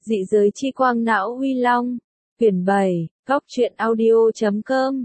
Dị giới chi quang não uy long. Quyển 7, góc truyện audio.com.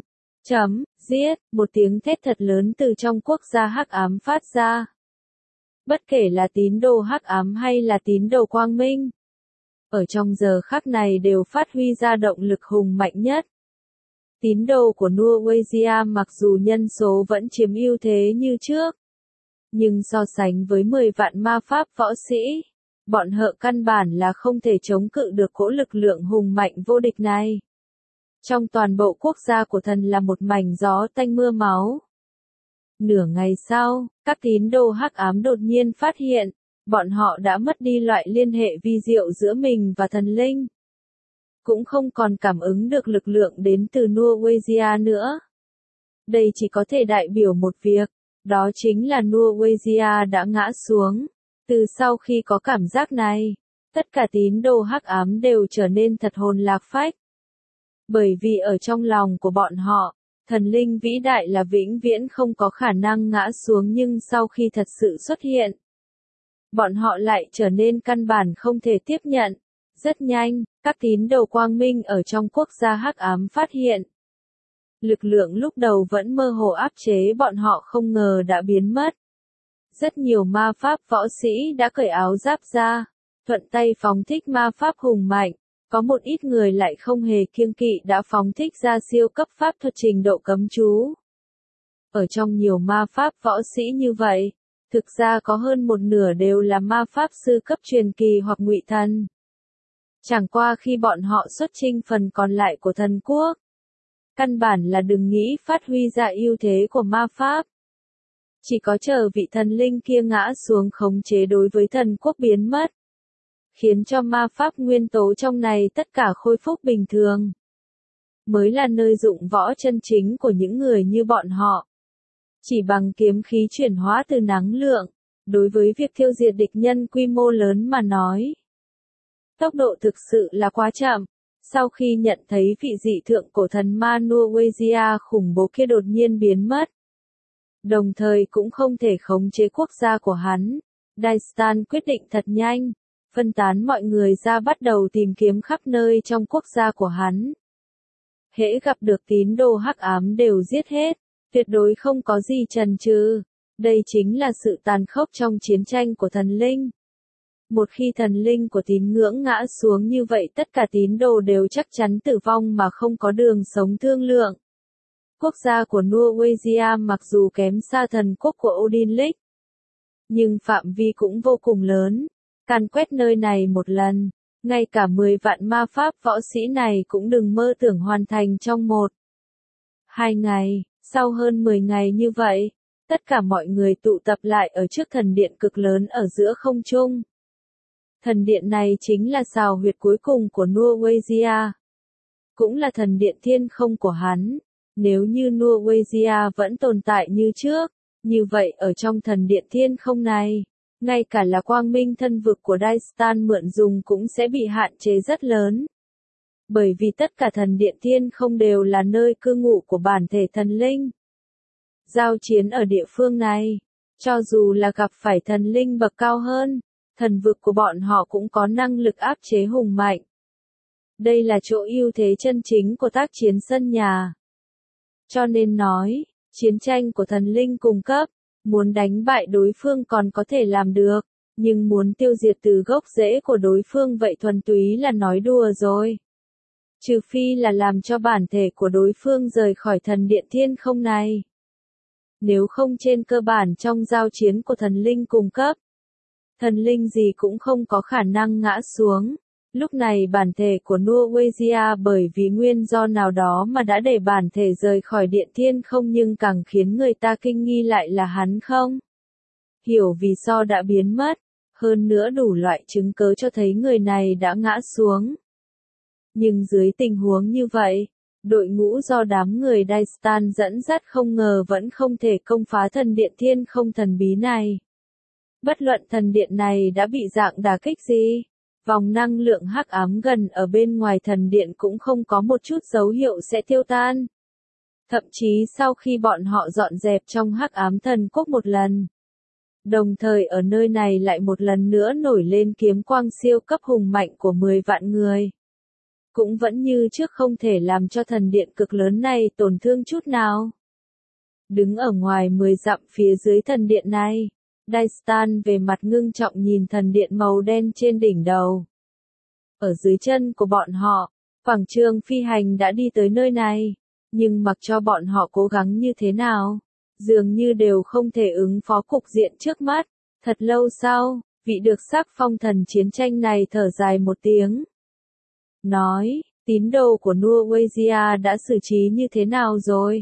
Giết, một tiếng thét thật lớn từ trong quốc gia hắc ám phát ra. Bất kể là tín đồ hắc ám hay là tín đồ quang minh, ở trong giờ khắc này đều phát huy ra động lực hùng mạnh nhất. Tín đồ của Norwegia mặc dù nhân số vẫn chiếm ưu thế như trước, nhưng so sánh với 10 vạn ma pháp võ sĩ, bọn họ căn bản là không thể chống cự được cỗ lực lượng hùng mạnh vô địch này. Trong toàn bộ quốc gia của thần là một mảnh gió tanh mưa máu. Nửa ngày sau, các tín đồ hắc ám đột nhiên phát hiện, bọn họ đã mất đi loại liên hệ vi diệu giữa mình và thần linh. Cũng không còn cảm ứng được lực lượng đến từ Norwegia nữa. Đây chỉ có thể đại biểu một việc, đó chính là Norwegia đã ngã xuống. Từ sau khi có cảm giác này, tất cả tín đồ hắc ám đều trở nên thật hồn lạc phách. Bởi vì ở trong lòng của bọn họ, thần linh vĩ đại là vĩnh viễn không có khả năng ngã xuống, nhưng sau khi thật sự xuất hiện, bọn họ lại trở nên căn bản không thể tiếp nhận. Rất nhanh, các tín đồ quang minh ở trong quốc gia hắc ám phát hiện, lực lượng lúc đầu vẫn mơ hồ áp chế bọn họ không ngờ đã biến mất. Rất nhiều ma pháp võ sĩ đã cởi áo giáp ra, thuận tay phóng thích ma pháp hùng mạnh. Có một ít người lại không hề kiêng kỵ đã phóng thích ra siêu cấp pháp thuật trình độ cấm chú. Ở trong nhiều ma pháp võ sĩ như vậy, thực ra có hơn một nửa đều là ma pháp sư cấp truyền kỳ hoặc ngụy thần. Chẳng qua khi bọn họ xuất chinh phần còn lại của thần quốc, căn bản là đừng nghĩ phát huy ra ưu thế của ma pháp. Chỉ có chờ vị thần linh kia ngã xuống khống chế đối với thần quốc biến mất, khiến cho ma pháp nguyên tố trong này tất cả khôi phục bình thường, mới là nơi dụng võ chân chính của những người như bọn họ. Chỉ bằng kiếm khí chuyển hóa từ năng lượng, đối với việc tiêu diệt địch nhân quy mô lớn mà nói, tốc độ thực sự là quá chậm. Sau khi nhận thấy vị dị thượng cổ thần ma Norwegia khủng bố kia đột nhiên biến mất, đồng thời cũng không thể khống chế quốc gia của hắn, Daistan quyết định thật nhanh, phân tán mọi người ra bắt đầu tìm kiếm khắp nơi trong quốc gia của hắn. Hễ gặp được tín đồ hắc ám đều giết hết, tuyệt đối không có gì chần chừ. Đây chính là sự tàn khốc trong chiến tranh của thần linh. Một khi thần linh của tín ngưỡng ngã xuống như vậy, tất cả tín đồ đều chắc chắn tử vong mà không có đường sống thương lượng. Quốc gia của Norwegia mặc dù kém xa thần quốc của Odin League, nhưng phạm vi cũng vô cùng lớn. Càn quét nơi này một lần, ngay cả 10 vạn ma pháp võ sĩ này cũng đừng mơ tưởng hoàn thành trong 1-2 ngày. Sau hơn 10 ngày như vậy, tất cả mọi người tụ tập lại ở trước thần điện cực lớn ở giữa không trung. Thần điện này chính là sào huyệt cuối cùng của Norwegia, cũng là thần điện thiên không của hắn. Nếu như Norwegia vẫn tồn tại như trước, như vậy ở trong thần điện thiên không này, ngay cả là quang minh thân vực của Daistan mượn dùng cũng sẽ bị hạn chế rất lớn. Bởi vì tất cả thần điện thiên không đều là nơi cư ngụ của bản thể thần linh. Giao chiến ở địa phương này, cho dù là gặp phải thần linh bậc cao hơn, thần vực của bọn họ cũng có năng lực áp chế hùng mạnh. Đây là chỗ ưu thế chân chính của tác chiến sân nhà. Cho nên nói, chiến tranh của thần linh cung cấp, muốn đánh bại đối phương còn có thể làm được, nhưng muốn tiêu diệt từ gốc rễ của đối phương vậy thuần túy là nói đùa rồi. Trừ phi là làm cho bản thể của đối phương rời khỏi thần điện thiên không này. Nếu không trên cơ bản trong giao chiến của thần linh cung cấp, thần linh gì cũng không có khả năng ngã xuống. Lúc này bản thể của Norwegia bởi vì nguyên do nào đó mà đã để bản thể rời khỏi điện thiên không, nhưng càng khiến người ta kinh nghi lại là hắn không hiểu vì sao đã biến mất, hơn nữa đủ loại chứng cớ cho thấy người này đã ngã xuống. Nhưng dưới tình huống như vậy, đội ngũ do đám người Daistan dẫn dắt không ngờ vẫn không thể công phá thần điện thiên không thần bí này. Bất luận thần điện này đã bị dạng đả kích gì, vòng năng lượng hắc ám gần ở bên ngoài thần điện cũng không có một chút dấu hiệu sẽ tiêu tan. Thậm chí sau khi bọn họ dọn dẹp trong hắc ám thần quốc một lần, Đồng thời ở nơi này lại một lần nữa nổi lên kiếm quang siêu cấp hùng mạnh của 10 vạn người. Cũng vẫn như trước không thể làm cho thần điện cực lớn này tổn thương chút nào. Đứng ở ngoài 10 dặm phía dưới thần điện này, Daistan về mặt ngưng trọng nhìn thần điện màu đen trên đỉnh đầu. Ở dưới chân của bọn họ, quảng trường phi hành đã đi tới nơi này, nhưng mặc cho bọn họ cố gắng như thế nào, dường như đều không thể ứng phó cục diện trước mắt. Thật lâu sau, vị được sắc phong thần chiến tranh này thở dài một tiếng. Nói, tín đồ của Nuwazia đã xử trí như thế nào rồi?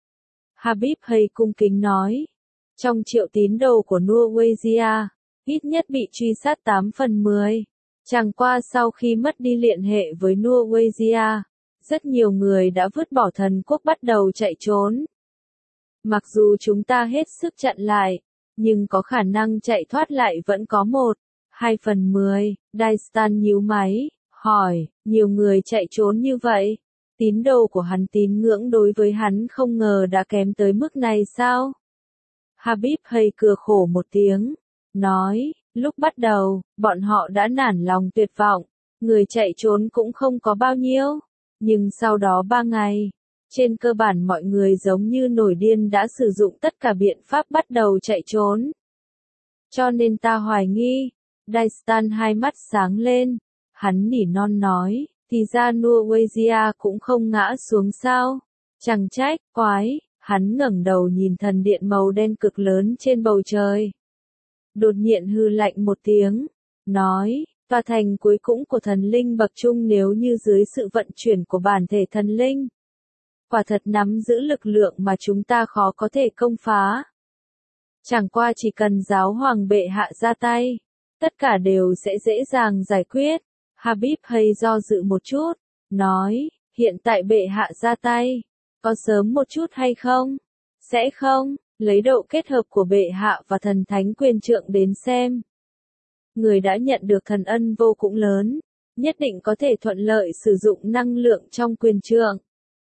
Habib Hay cung kính nói. Trong triệu tín đồ của Nuwazia, ít nhất bị truy sát 8 phần 10. Chẳng qua sau khi mất đi liên hệ với Nuwazia, rất nhiều người đã vứt bỏ thần quốc bắt đầu chạy trốn. Mặc dù chúng ta hết sức chặn lại, nhưng có khả năng chạy thoát lại vẫn có 1-2 phần 10. Daistan nhíu máy, hỏi, nhiều người chạy trốn như vậy, tín đồ của hắn tín ngưỡng đối với hắn không ngờ đã kém tới mức này sao? Habib Hay cười khổ một tiếng, nói, lúc bắt đầu, bọn họ đã nản lòng tuyệt vọng, người chạy trốn cũng không có bao nhiêu, nhưng sau đó 3 ngày, trên cơ bản mọi người giống như nổi điên đã sử dụng tất cả biện pháp bắt đầu chạy trốn. Cho nên ta hoài nghi, Daistan hai mắt sáng lên, hắn nỉ non nói, thì ra Nuwazia cũng không ngã xuống sao, chẳng trách, quái, hắn ngẩng đầu nhìn thần điện màu đen cực lớn trên bầu trời. Đột nhiên hư lạnh một tiếng, nói, tòa thành cuối cùng của thần linh bậc trung nếu như dưới sự vận chuyển của bản thể thần linh, quả thật nắm giữ lực lượng mà chúng ta khó có thể công phá. Chẳng qua chỉ cần giáo hoàng bệ hạ ra tay, tất cả đều sẽ dễ dàng giải quyết. Habib Hay do dự một chút, nói, hiện tại bệ hạ ra tay, có sớm một chút hay không? Sẽ không, lấy độ kết hợp của bệ hạ và thần thánh quyền trượng đến xem. Người đã nhận được thần ân vô cùng lớn, nhất định có thể thuận lợi sử dụng năng lượng trong quyền trượng.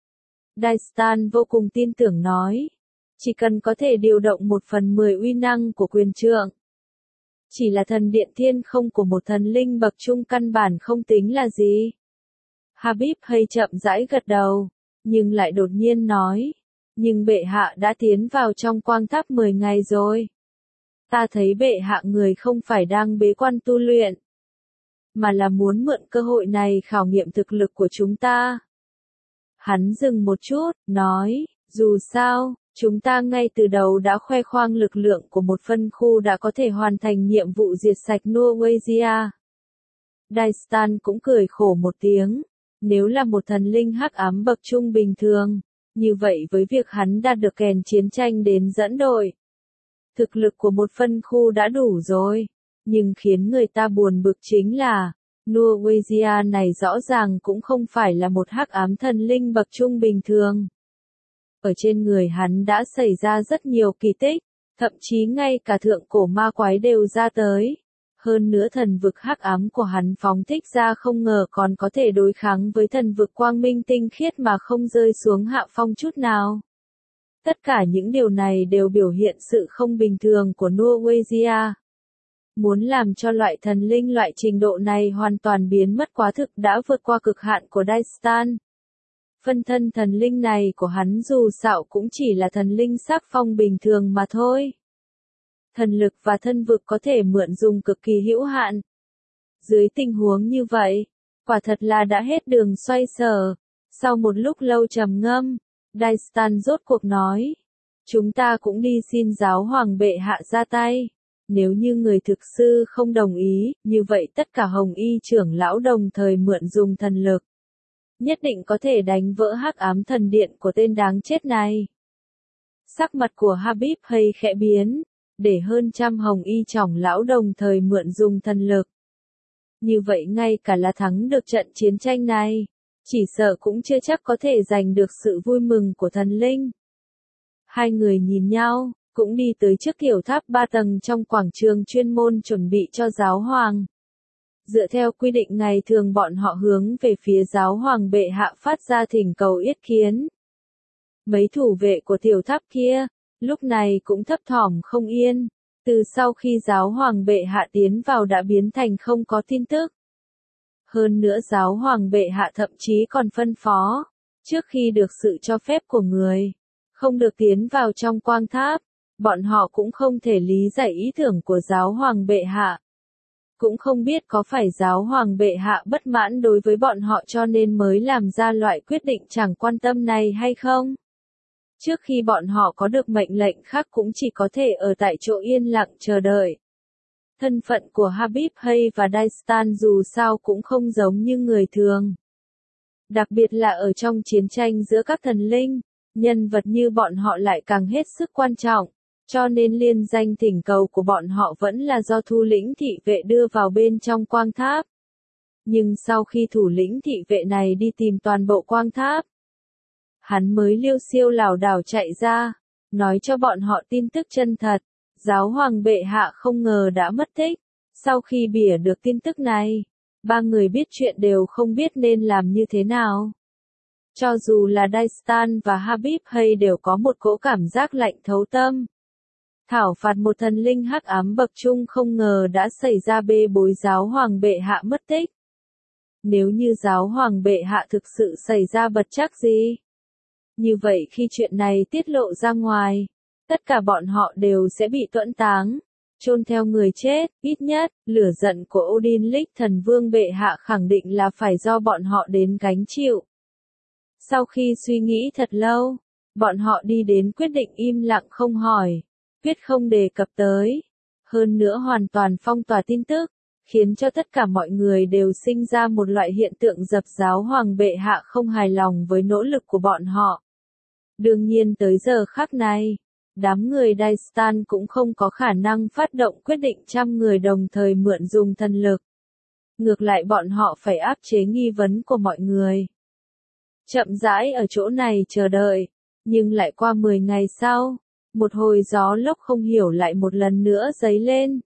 Daistan vô cùng tin tưởng nói, chỉ cần có thể điều động 1/10 uy năng của quyền trượng. Chỉ là thần điện thiên không của một thần linh bậc trung căn bản không tính là gì. Habib Hay chậm rãi gật đầu, nhưng lại đột nhiên nói, nhưng bệ hạ đã tiến vào trong quang tháp 10 ngày rồi. Ta thấy bệ hạ người không phải đang bế quan tu luyện, mà là muốn mượn cơ hội này khảo nghiệm thực lực của chúng ta. Hắn dừng một chút, nói, dù sao, chúng ta ngay từ đầu đã khoe khoang lực lượng của một phân khu đã có thể hoàn thành nhiệm vụ diệt sạch Nuwazia. Daistan cũng cười khổ một tiếng, nếu là một thần linh hắc ám bậc trung bình thường, như vậy với việc hắn đạt được kèn chiến tranh đến dẫn đội, thực lực của một phân khu đã đủ rồi, nhưng khiến người ta buồn bực chính là, Nuwazia này rõ ràng cũng không phải là một hắc ám thần linh bậc trung bình thường. Ở trên người hắn đã xảy ra rất nhiều kỳ tích, thậm chí ngay cả thượng cổ ma quái đều ra tới. Hơn nữa thần vực hắc ám của hắn phóng thích ra không ngờ còn có thể đối kháng với thần vực quang minh tinh khiết mà không rơi xuống hạ phong chút nào. Tất cả những điều này đều biểu hiện sự không bình thường của Nuwazia. Muốn làm cho loại thần linh loại trình độ này hoàn toàn biến mất quá thực đã vượt qua cực hạn của Daistan. Phân thân thần linh này của hắn dù sao cũng chỉ là thần linh sắc phong bình thường mà thôi. Thần lực và thân vực có thể mượn dùng cực kỳ hữu hạn. Dưới tình huống như vậy, quả thật là đã hết đường xoay sở. Sau một lúc lâu trầm ngâm, Daistan rốt cuộc nói, chúng ta cũng đi xin giáo hoàng bệ hạ ra tay. Nếu như người thực sư không đồng ý, như vậy tất cả hồng y trưởng lão đồng thời mượn dùng thần lực. Nhất định có thể đánh vỡ hắc ám thần điện của tên đáng chết này. Sắc mặt của Habib Hay khẽ biến, để hơn trăm hồng y trưởng lão đồng thời mượn dùng thần lực. Như vậy ngay cả là thắng được trận chiến tranh này, chỉ sợ cũng chưa chắc có thể giành được sự vui mừng của thần linh. Hai người nhìn nhau, cũng đi tới trước kiểu tháp 3 tầng trong quảng trường chuyên môn chuẩn bị cho giáo hoàng. Dựa theo quy định ngày thường bọn họ hướng về phía giáo hoàng bệ hạ phát ra thỉnh cầu yết kiến. Mấy thủ vệ của tiểu tháp kia, lúc này cũng thấp thỏm không yên, Từ sau khi giáo hoàng bệ hạ tiến vào đã biến thành không có tin tức. Hơn nữa giáo hoàng bệ hạ thậm chí còn phân phó, trước khi được sự cho phép của người, không được tiến vào trong quang tháp, bọn họ cũng không thể lý giải ý tưởng của giáo hoàng bệ hạ. Cũng không biết có phải giáo hoàng bệ hạ bất mãn đối với bọn họ cho nên mới làm ra loại quyết định chẳng quan tâm này hay không. Trước khi bọn họ có được mệnh lệnh khác cũng chỉ có thể ở tại chỗ yên lặng chờ đợi. Thân phận của Habib Hay và Daistan dù sao cũng không giống như người thường. Đặc biệt là ở trong chiến tranh giữa các thần linh, nhân vật như bọn họ lại càng hết sức quan trọng, cho nên liên danh thỉnh cầu của bọn họ vẫn là do thủ lĩnh thị vệ đưa vào bên trong quang tháp. Nhưng sau khi thủ lĩnh thị vệ này đi tìm toàn bộ quang tháp, hắn mới liêu xiêu lảo đảo chạy ra, nói cho bọn họ tin tức chân thật. Giáo hoàng bệ hạ không ngờ đã mất tích. Sau khi bỉa được tin tức này, ba người biết chuyện đều không biết nên làm như thế nào. Cho dù là Daistan và Habib Hay đều có một cỗ cảm giác lạnh thấu tâm. Thảo phạt một thần linh hắc ám bậc trung không ngờ đã xảy ra bê bối giáo hoàng bệ hạ mất tích. Nếu như giáo hoàng bệ hạ thực sự xảy ra bất trắc gì, như vậy khi chuyện này tiết lộ ra ngoài, tất cả bọn họ đều sẽ bị tuẫn táng, chôn theo người chết, ít nhất, lửa giận của Odin Lịch thần vương bệ hạ khẳng định là phải do bọn họ đến gánh chịu. Sau khi suy nghĩ thật lâu, bọn họ đi đến quyết định im lặng không hỏi, quyết không đề cập tới, hơn nữa hoàn toàn phong tỏa tin tức, khiến cho tất cả mọi người đều sinh ra một loại hiện tượng dập giáo hoàng bệ hạ không hài lòng với nỗ lực của bọn họ. Đương nhiên tới giờ khắc này, đám người Daistan cũng không có khả năng phát động quyết định 100 người đồng thời mượn dùng thần lực. Ngược lại bọn họ phải áp chế nghi vấn của mọi người. Chậm rãi ở chỗ này chờ đợi, nhưng lại qua 10 ngày sau, một hồi gió lốc không hiểu lại một lần nữa dấy lên.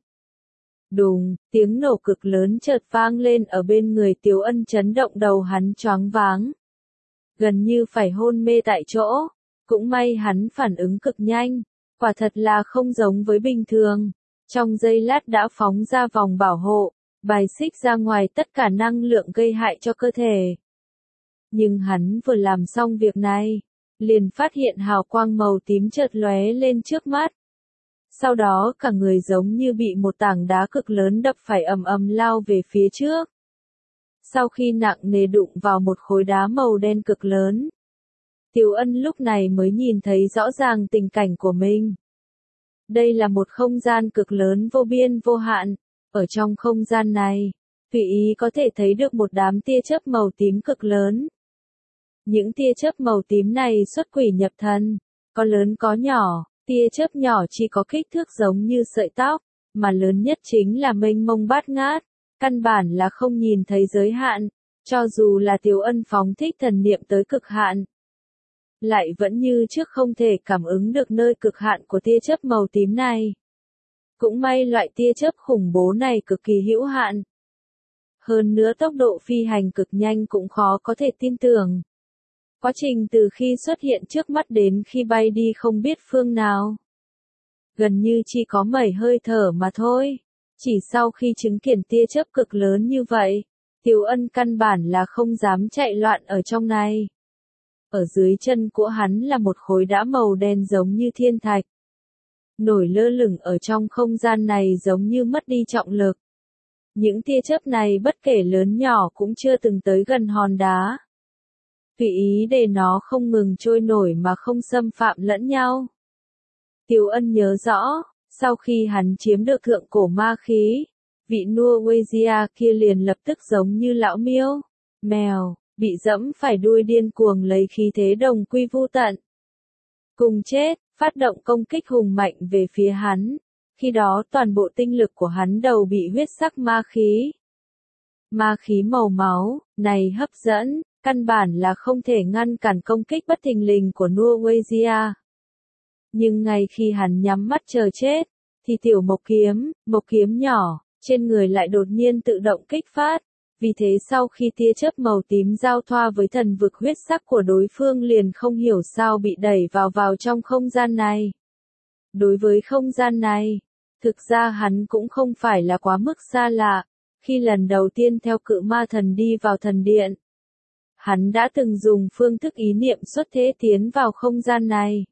Đùng, tiếng nổ cực lớn chợt vang lên ở bên người Tiếu Ân, chấn động đầu hắn choáng váng. Gần như phải hôn mê tại chỗ. Cũng may hắn phản ứng cực nhanh, quả thật là không giống với bình thường. Trong giây lát đã phóng ra vòng bảo hộ, bài xích ra ngoài tất cả năng lượng gây hại cho cơ thể. Nhưng hắn vừa làm xong việc này, liền phát hiện hào quang màu tím chợt lóe lên trước mắt. Sau đó cả người giống như bị một tảng đá cực lớn đập phải ầm ầm lao về phía trước. Sau khi nặng nề đụng vào một khối đá màu đen cực lớn, Tiếu Ân lúc này mới nhìn thấy rõ ràng tình cảnh của mình. Đây là một không gian cực lớn vô biên vô hạn. Ở trong không gian này, tùy ý có thể thấy được một đám tia chớp màu tím cực lớn. Những tia chớp màu tím này xuất quỷ nhập thần, có lớn có nhỏ, tia chớp nhỏ chỉ có kích thước giống như sợi tóc, mà lớn nhất chính là mênh mông bát ngát, căn bản là không nhìn thấy giới hạn, cho dù là Tiếu Ân phóng thích thần niệm tới cực hạn, lại vẫn như trước không thể cảm ứng được nơi cực hạn của tia chớp màu tím này. Cũng may loại tia chớp khủng bố này cực kỳ hữu hạn. Hơn nữa tốc độ phi hành cực nhanh cũng khó có thể tin tưởng. Quá trình từ khi xuất hiện trước mắt đến khi bay đi không biết phương nào. Gần như chỉ có 7 hơi thở mà thôi. Chỉ sau khi chứng kiến tia chớp cực lớn như vậy, Tiếu Ân căn bản là không dám chạy loạn ở trong này. Ở dưới chân của hắn là một khối đá màu đen giống như thiên thạch. Nổi lơ lửng ở trong không gian này giống như mất đi trọng lực. Những tia chớp này bất kể lớn nhỏ cũng chưa từng tới gần hòn đá. Tùy ý để nó không ngừng trôi nổi mà không xâm phạm lẫn nhau. Tiếu Ân nhớ rõ, sau khi hắn chiếm được thượng cổ ma khí, vị Norwegia kia liền lập tức giống như lão miêu, mèo, bị dẫm phải đuôi điên cuồng lấy khí thế đồng quy vu tận. Cùng chết, phát động công kích hùng mạnh về phía hắn. Khi đó toàn bộ tinh lực của hắn đầu bị huyết sắc ma khí. Ma khí màu máu, này hấp dẫn, căn bản là không thể ngăn cản công kích bất thình lình của Norwegia. Nhưng ngay khi hắn nhắm mắt chờ chết, thì tiểu mộc kiếm nhỏ, trên người lại đột nhiên tự động kích phát. Vì thế sau khi tia chớp màu tím giao thoa với thần vực huyết sắc của đối phương liền không hiểu sao bị đẩy vào trong không gian này. Đối với không gian này, Thực ra hắn cũng không phải là quá mức xa lạ, khi lần đầu tiên theo cự ma thần đi vào thần điện. Hắn đã từng dùng phương thức ý niệm xuất thế tiến vào không gian này.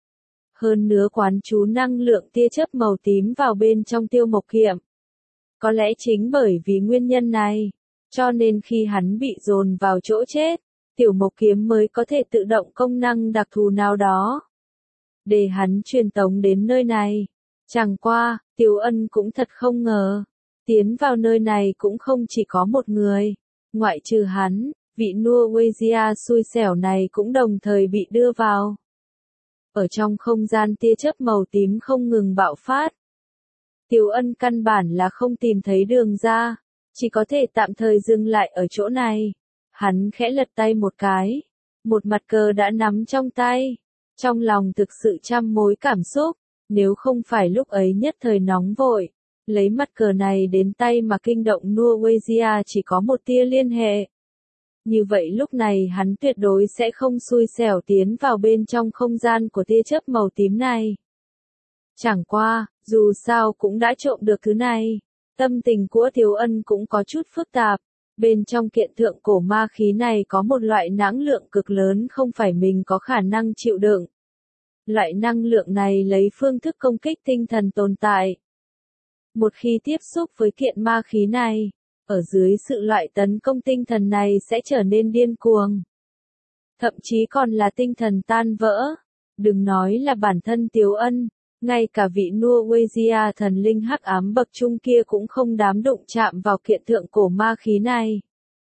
Hơn nữa quán chú năng lượng tia chớp màu tím vào bên trong Tiêu Mộc Kiệm. Có lẽ chính bởi vì nguyên nhân này, cho nên khi hắn bị dồn vào chỗ chết, Tiểu Mộc Kiếm mới có thể tự động công năng đặc thù nào đó, để hắn truyền tống đến nơi này. Chẳng qua, Tiểu Ân cũng thật không ngờ, tiến vào nơi này cũng không chỉ có một người, ngoại trừ hắn, vị Norwegia xui xẻo này cũng đồng thời bị đưa vào. Ở trong không gian tia chớp màu tím không ngừng bạo phát. Tiểu Ân căn bản là không tìm thấy đường ra, chỉ có thể tạm thời dừng lại ở chỗ này. Hắn khẽ lật tay một cái, một mặt cờ đã nắm trong tay. Trong lòng thực sự trăm mối cảm xúc, nếu không phải lúc ấy nhất thời nóng vội, lấy mặt cờ này đến tay mà kinh động Norwegia chỉ có một tia liên hệ. Như vậy lúc này hắn tuyệt đối sẽ không xui xẻo tiến vào bên trong không gian của tia chớp màu tím này. Chẳng qua, dù sao cũng đã trộm được thứ này, tâm tình của Tiểu Ân cũng có chút phức tạp. Bên trong kiện thượng cổ ma khí này có một loại năng lượng cực lớn không phải mình có khả năng chịu đựng. Loại năng lượng này lấy phương thức công kích tinh thần tồn tại. Một khi tiếp xúc với kiện ma khí này, ở dưới sự loại tấn công tinh thần này sẽ trở nên điên cuồng. Thậm chí còn là tinh thần tan vỡ. Đừng nói là bản thân Tiểu Ân, ngay cả vị Norwegia thần linh hắc ám bậc trung kia cũng không dám đụng chạm vào kiện thượng cổ ma khí này,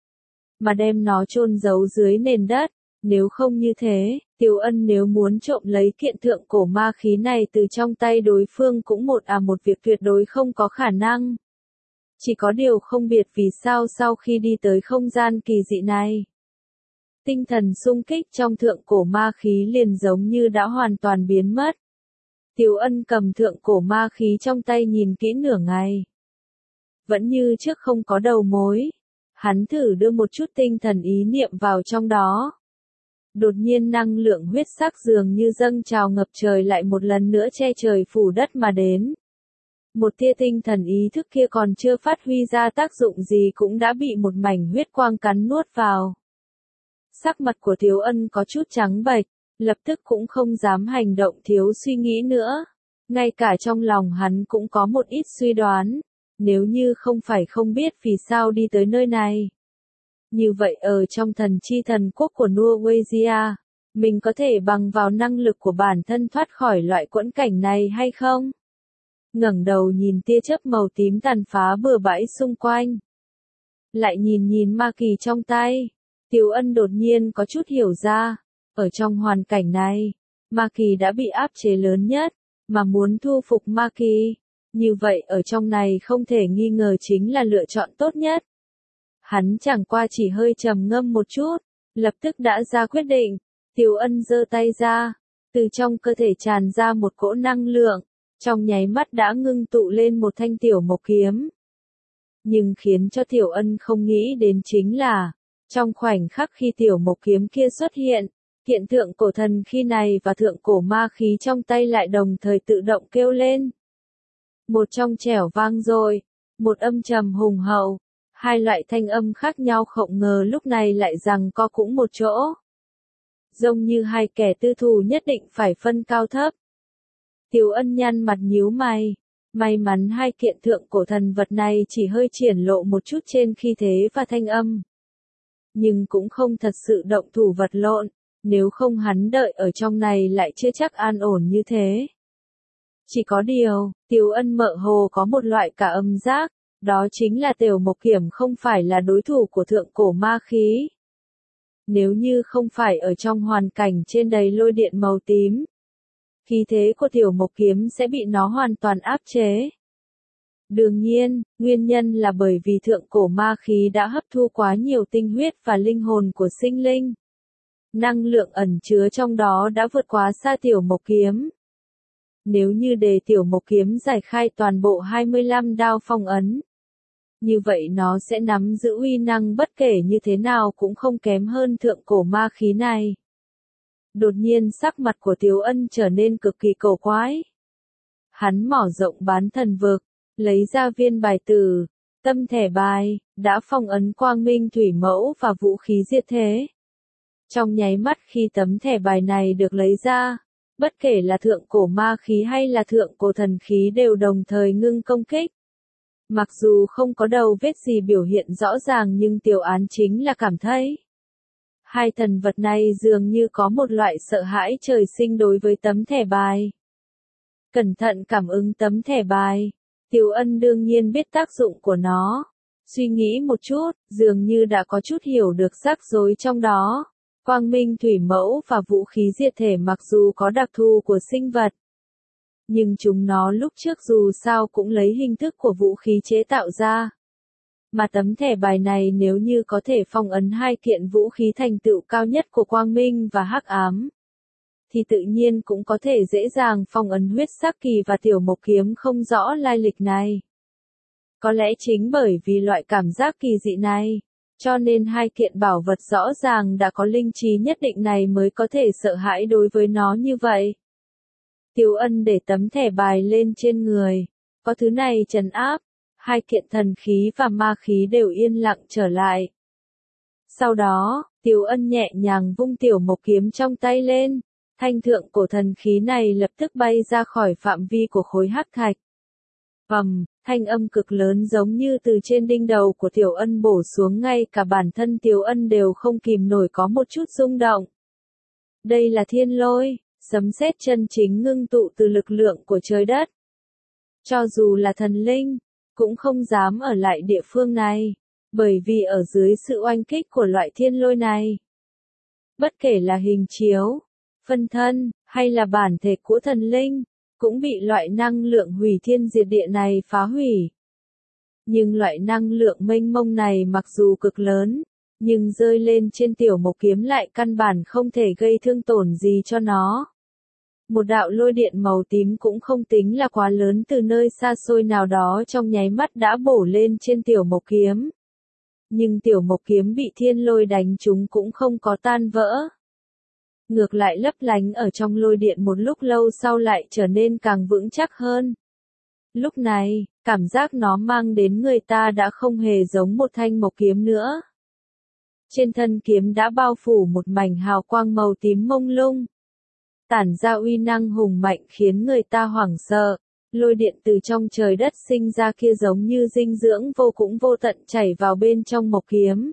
mà đem nó chôn giấu dưới nền đất. Nếu không như thế, Tiểu Ân nếu muốn trộm lấy kiện thượng cổ ma khí này từ trong tay đối phương cũng một việc tuyệt đối không có khả năng. Chỉ có điều không biết vì sao sau khi đi tới không gian kỳ dị này, tinh thần xung kích trong thượng cổ ma khí liền giống như đã hoàn toàn biến mất. Tiểu Ân cầm thượng cổ ma khí trong tay nhìn kỹ nửa ngày. Vẫn như trước không có đầu mối. Hắn thử đưa một chút tinh thần ý niệm vào trong đó. Đột nhiên năng lượng huyết sắc dường như dâng trào ngập trời lại một lần nữa che trời phủ đất mà đến. Một tia tinh thần ý thức kia còn chưa phát huy ra tác dụng gì cũng đã bị một mảnh huyết quang cắn nuốt vào. Sắc mặt của Tiểu Ân có chút trắng bệch, lập tức cũng không dám hành động thiếu suy nghĩ nữa. Ngay cả trong lòng hắn cũng có một ít suy đoán, nếu như không phải không biết vì sao đi tới nơi này. Như vậy ở trong thần chi thần quốc của Norwegia, mình có thể bằng vào năng lực của bản thân thoát khỏi loại quẫn cảnh này hay không? Ngẩng đầu nhìn tia chớp màu tím tàn phá bừa bãi xung quanh. Lại nhìn ma kỳ trong tay. Tiểu Ân đột nhiên có chút hiểu ra. Ở trong hoàn cảnh này, ma kỳ đã bị áp chế lớn nhất, mà muốn thu phục ma kỳ. Như vậy ở trong này không thể nghi ngờ chính là lựa chọn tốt nhất. Hắn chẳng qua chỉ hơi trầm ngâm một chút, lập tức đã ra quyết định. Tiểu Ân giơ tay ra, từ trong cơ thể tràn ra một cỗ năng lượng, trong nháy mắt đã ngưng tụ lên một thanh tiểu mộc kiếm. Nhưng khiến cho Tiểu Ân không nghĩ đến chính là, trong khoảnh khắc khi tiểu mộc kiếm kia xuất hiện, kiện thượng cổ thần khi này và thượng cổ ma khí trong tay lại đồng thời tự động kêu lên. Một trong trẻo vang dội, một âm trầm hùng hậu, hai loại thanh âm khác nhau không ngờ lúc này lại giằng co cũng một chỗ. Giống như hai kẻ tư thù nhất định phải phân cao thấp. Tiểu Ân nhăn mặt nhíu mày, may mắn hai kiện thượng cổ thần vật này chỉ hơi triển lộ một chút trên khí thế và thanh âm. Nhưng cũng không thật sự động thủ vật lộn, nếu không hắn đợi ở trong này lại chưa chắc an ổn như thế. Chỉ có điều, Tiểu Ân mơ hồ có một loại cả âm giác, đó chính là tiểu mộc kiểm không phải là đối thủ của thượng cổ ma khí. Nếu như không phải ở trong hoàn cảnh trên đầy lôi điện màu tím, khí thế của tiểu mộc kiếm sẽ bị nó hoàn toàn áp chế. Đương nhiên, nguyên nhân là bởi vì thượng cổ ma khí đã hấp thu quá nhiều tinh huyết và linh hồn của sinh linh. Năng lượng ẩn chứa trong đó đã vượt quá xa tiểu mộc kiếm. Nếu như để tiểu mộc kiếm giải khai toàn bộ 25 đao phong ấn, như vậy nó sẽ nắm giữ uy năng bất kể như thế nào cũng không kém hơn thượng cổ ma khí này. Đột nhiên sắc mặt của Tiểu Ân trở nên cực kỳ cổ quái. Hắn mở rộng bán thần vực, lấy ra viên bài tử, tâm thẻ bài, đã phong ấn quang minh thủy mẫu và vũ khí diệt thế. Trong nháy mắt khi tấm thẻ bài này được lấy ra, bất kể là thượng cổ ma khí hay là thượng cổ thần khí đều đồng thời ngưng công kích. Mặc dù không có đầu vết gì biểu hiện rõ ràng nhưng Tiểu Án chính là cảm thấy hai thần vật này dường như có một loại sợ hãi trời sinh đối với tấm thẻ bài. Cẩn thận cảm ứng tấm thẻ bài, Tiểu Ân đương nhiên biết tác dụng của nó. Suy nghĩ một chút, dường như đã có chút hiểu được rắc rối trong đó. Quang minh thủy mẫu và vũ khí diệt thể mặc dù có đặc thù của sinh vật, nhưng chúng nó lúc trước dù sao cũng lấy hình thức của vũ khí chế tạo ra. Mà tấm thẻ bài này nếu như có thể phong ấn hai kiện vũ khí thành tựu cao nhất của quang minh và hắc ám, thì tự nhiên cũng có thể dễ dàng phong ấn huyết sắc kỳ và tiểu mộc kiếm không rõ lai lịch này. Có lẽ chính bởi vì loại cảm giác kỳ dị này, cho nên hai kiện bảo vật rõ ràng đã có linh trí nhất định này mới có thể sợ hãi đối với nó như vậy. Tiểu Ân để tấm thẻ bài lên trên người, có thứ này trấn áp, hai kiện thần khí và ma khí đều yên lặng trở lại. Sau đó, Tiểu Ân nhẹ nhàng vung tiểu mộc kiếm trong tay lên, thanh thượng cổ thần khí này lập tức bay ra khỏi phạm vi của khối hắc thạch. Thanh âm cực lớn giống như từ trên đỉnh đầu của Tiểu Ân bổ xuống, ngay cả bản thân Tiểu Ân đều không kìm nổi có một chút rung động. Đây là thiên lôi, sấm sét chân chính ngưng tụ từ lực lượng của trời đất. Cho dù là thần linh, cũng không dám ở lại địa phương này, bởi vì ở dưới sự oanh kích của loại thiên lôi này, bất kể là hình chiếu, phân thân, hay là bản thể của thần linh, cũng bị loại năng lượng hủy thiên diệt địa này phá hủy. Nhưng loại năng lượng mênh mông này mặc dù cực lớn, nhưng rơi lên trên tiểu mộc kiếm lại căn bản không thể gây thương tổn gì cho nó. Một đạo lôi điện màu tím cũng không tính là quá lớn từ nơi xa xôi nào đó trong nháy mắt đã bổ lên trên tiểu mộc kiếm. Nhưng tiểu mộc kiếm bị thiên lôi đánh trúng cũng không có tan vỡ. Ngược lại lấp lánh ở trong lôi điện một lúc lâu sau lại trở nên càng vững chắc hơn. Lúc này, cảm giác nó mang đến người ta đã không hề giống một thanh mộc kiếm nữa. Trên thân kiếm đã bao phủ một mảnh hào quang màu tím mông lung, tản ra uy năng hùng mạnh khiến người ta hoảng sợ. Lôi điện từ trong trời đất sinh ra kia giống như dinh dưỡng vô cùng vô tận chảy vào bên trong mộc kiếm,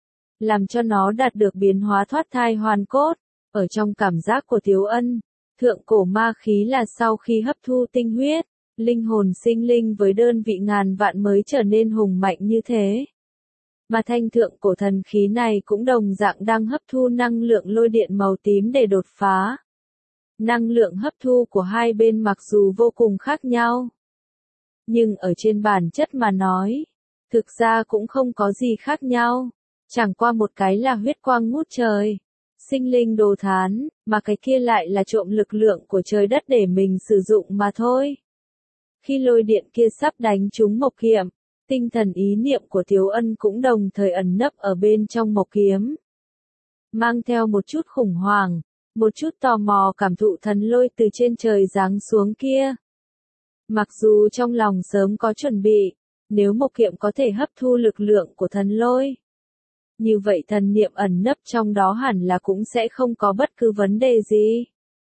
làm cho nó đạt được biến hóa thoát thai hoàn cốt. Ở trong cảm giác của Tiểu Ân, thượng cổ ma khí là sau khi hấp thu tinh huyết, linh hồn sinh linh với đơn vị ngàn vạn mới trở nên hùng mạnh như thế. Mà thanh thượng cổ thần khí này cũng đồng dạng đang hấp thu năng lượng lôi điện màu tím để đột phá. Năng lượng hấp thu của hai bên mặc dù vô cùng khác nhau, nhưng ở trên bản chất mà nói, thực ra cũng không có gì khác nhau. Chẳng qua một cái là huyết quang ngút trời, sinh linh đồ thán, mà cái kia lại là trộm lực lượng của trời đất để mình sử dụng mà thôi. Khi lôi điện kia sắp đánh trúng mộc kiếm, tinh thần ý niệm của Tiểu Ân cũng đồng thời ẩn nấp ở bên trong mộc kiếm. Mang theo một chút khủng hoảng, một chút tò mò cảm thụ thần lôi từ trên trời giáng xuống kia. Mặc dù trong lòng sớm có chuẩn bị, nếu mộc kiếm có thể hấp thu lực lượng của thần lôi, như vậy thần niệm ẩn nấp trong đó hẳn là cũng sẽ không có bất cứ vấn đề gì.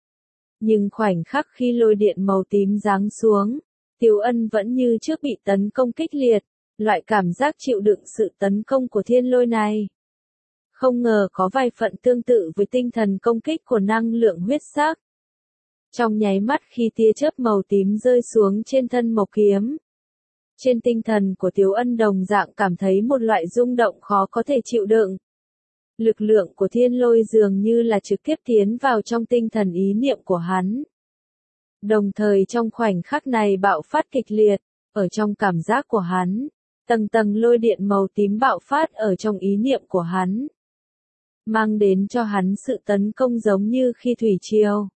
Nhưng khoảnh khắc khi lôi điện màu tím giáng xuống, Tiểu Ân vẫn như trước bị tấn công kịch liệt, loại cảm giác chịu đựng sự tấn công của thiên lôi này. Không ngờ có vài phận tương tự với tinh thần công kích của năng lượng huyết sắc. Trong nháy mắt khi tia chớp màu tím rơi xuống trên thân mộc kiếm, trên tinh thần của Tiểu Ân đồng dạng cảm thấy một loại rung động khó có thể chịu đựng. Lực lượng của thiên lôi dường như là trực tiếp tiến vào trong tinh thần ý niệm của hắn. Đồng thời trong khoảnh khắc này bạo phát kịch liệt, ở trong cảm giác của hắn, tầng tầng lôi điện màu tím bạo phát ở trong ý niệm của hắn, mang đến cho hắn sự tấn công giống như khi thủy triều.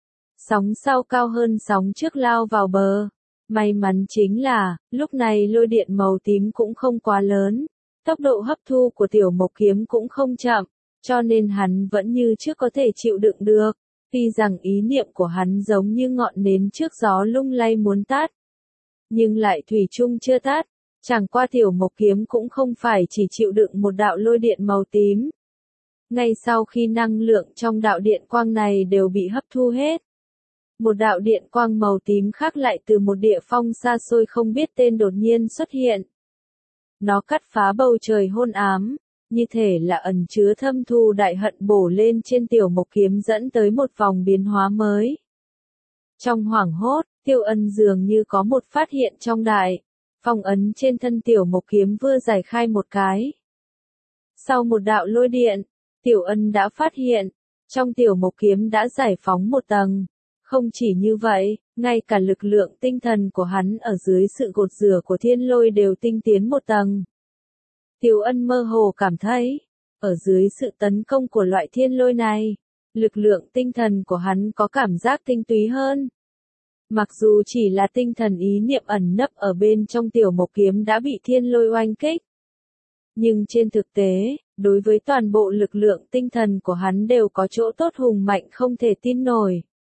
Sóng sau cao hơn sóng trước lao vào bờ. May mắn chính là, lúc này lôi điện màu tím cũng không quá lớn, tốc độ hấp thu của tiểu mộc kiếm cũng không chậm, cho nên hắn vẫn như trước có thể chịu đựng được. Tuy rằng ý niệm của hắn giống như ngọn nến trước gió lung lay muốn tắt, nhưng lại thủy chung chưa tắt. Chẳng qua tiểu mộc kiếm cũng không phải chỉ chịu đựng một đạo lôi điện màu tím. Ngay sau khi năng lượng trong đạo điện quang này đều bị hấp thu hết, một đạo điện quang màu tím khác lại từ một địa phong xa xôi không biết tên đột nhiên xuất hiện. Nó cắt phá bầu trời hôn ám, như thể là ẩn chứa thâm thù đại hận bổ lên trên tiểu mộc kiếm dẫn tới một vòng biến hóa mới. Trong hoảng hốt, Tiêu Ân dường như có một phát hiện trong đại phong ấn trên thân tiểu mộc kiếm vừa giải khai một cái. Sau một đạo lôi điện, Tiểu Ân đã phát hiện, trong tiểu mộc kiếm đã giải phóng một tầng. Không chỉ như vậy, ngay cả lực lượng tinh thần của hắn ở dưới sự gột rửa của thiên lôi đều tinh tiến một tầng. Tiểu Ân mơ hồ cảm thấy, ở dưới sự tấn công của loại thiên lôi này, lực lượng tinh thần của hắn có cảm giác tinh túy hơn. Mặc dù chỉ là tinh thần ý niệm ẩn nấp ở bên trong tiểu mộc kiếm đã bị thiên lôi oanh kích. Nhưng trên thực tế, đối với toàn bộ lực lượng tinh thần của hắn đều có chỗ tốt hùng mạnh không thể tin nổi.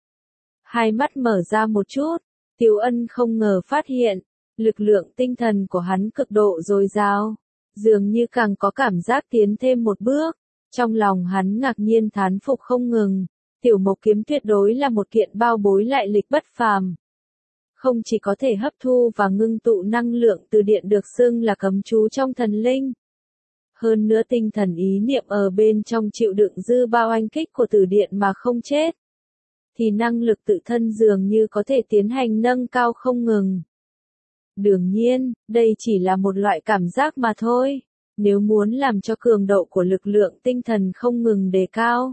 Hai mắt mở ra một chút, Tiểu Ân không ngờ phát hiện, lực lượng tinh thần của hắn cực độ dồi dào, dường như càng có cảm giác tiến thêm một bước. Trong lòng hắn ngạc nhiên thán phục không ngừng, tiểu mộc kiếm tuyệt đối là một kiện bao bối lại lịch bất phàm. Không chỉ có thể hấp thu và ngưng tụ năng lượng từ điện được xưng là cấm chú trong thần linh. Hơn nữa tinh thần ý niệm ở bên trong chịu đựng dư bao oanh kích của tử điện mà không chết. Thì năng lực tự thân dường như có thể tiến hành nâng cao không ngừng. Đương nhiên, đây chỉ là một loại cảm giác mà thôi. Nếu muốn làm cho cường độ của lực lượng tinh thần không ngừng đề cao,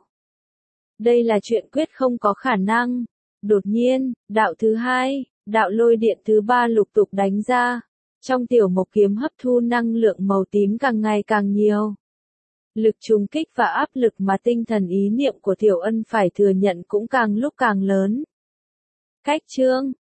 đây là chuyện quyết không có khả năng. Đột nhiên, đạo thứ hai, đạo lôi điện thứ ba lục tục đánh ra. Trong tiểu mộc kiếm hấp thu năng lượng màu tím càng ngày càng nhiều. Lực trùng kích và áp lực mà tinh thần ý niệm của Tiểu Ân phải thừa nhận cũng càng lúc càng lớn. Cách chương